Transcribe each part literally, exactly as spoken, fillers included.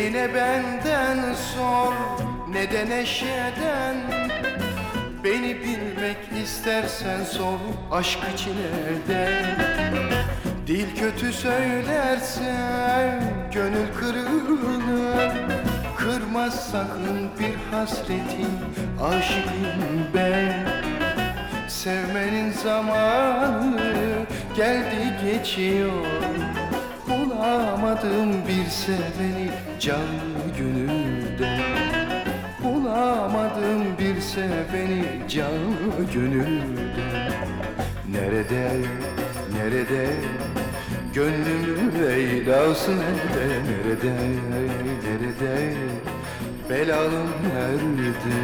ne benden sor ne de neşeden. Beni bilmek istersen sor aşk için elden. Dil kötü söylersen gönül kırılır. Kırmaz sakın bir hasretin, aşıkım ben. Sevmenin zamanı geldi geçiyor. Bulamadım bir seveni canı gönülden. Bulamadım bir seveni canı gönülden. Nerede, nerede gönlümün Leyla'sı nerede, nerede, nerede belalım nerede?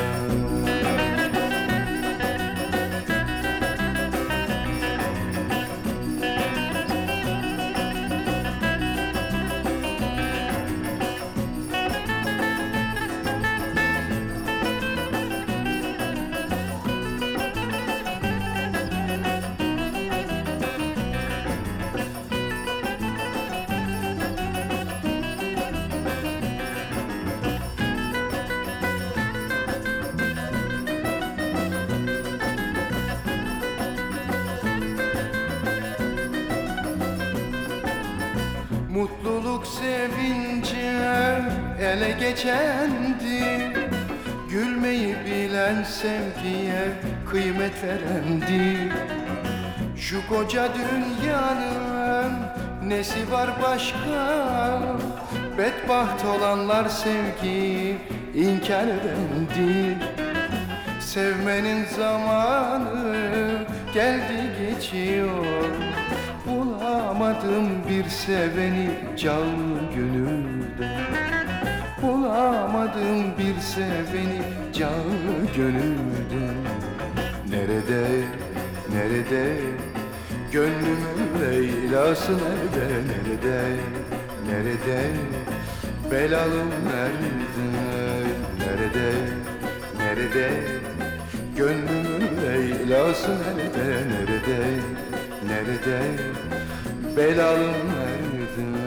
Mutluluk sevince ele geçendi. Gülmeyi bilen sevgiye kıymet verendi. Şu koca dünyanın nesi var başka? Bedbaht olanlar sevgiyi inkar edendi. Sevmenin zamanı geldi geçiyor. Bulamadım bir seveni canı gönülden. Bulamadım bir seveni canı gönülden. Nerede, nerede gönlümün Leyla'sı nerede, nerede, nerede belalım nerede, nerede, nerede gönlümün Leyla'sı nerede, nerede, nerede belalım nerede?